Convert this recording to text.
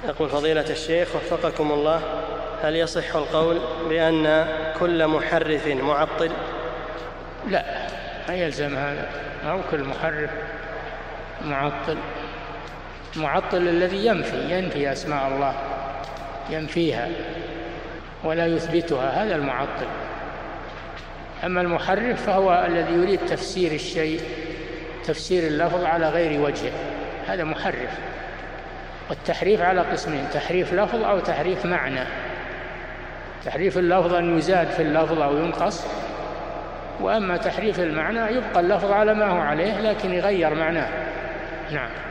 يقول فضيلة الشيخ وفقكم الله: هل يصح القول بأن كل محرف معطل؟ لا، ما يلزم هذا، أو كل محرف معطل. معطل الذي ينفي أسماء الله، ينفيها ولا يثبتها، هذا المعطل. أما المحرف فهو الذي يريد تفسير الشيء، تفسير اللفظ على غير وجهه، هذا محرف. والتحريف على قسمين: تحريف لفظ أو تحريف معنى. تحريف اللفظ أن يزاد في اللفظ أو ينقص، وأما تحريف المعنى يبقى اللفظ على ما هو عليه لكن يغير معناه. نعم.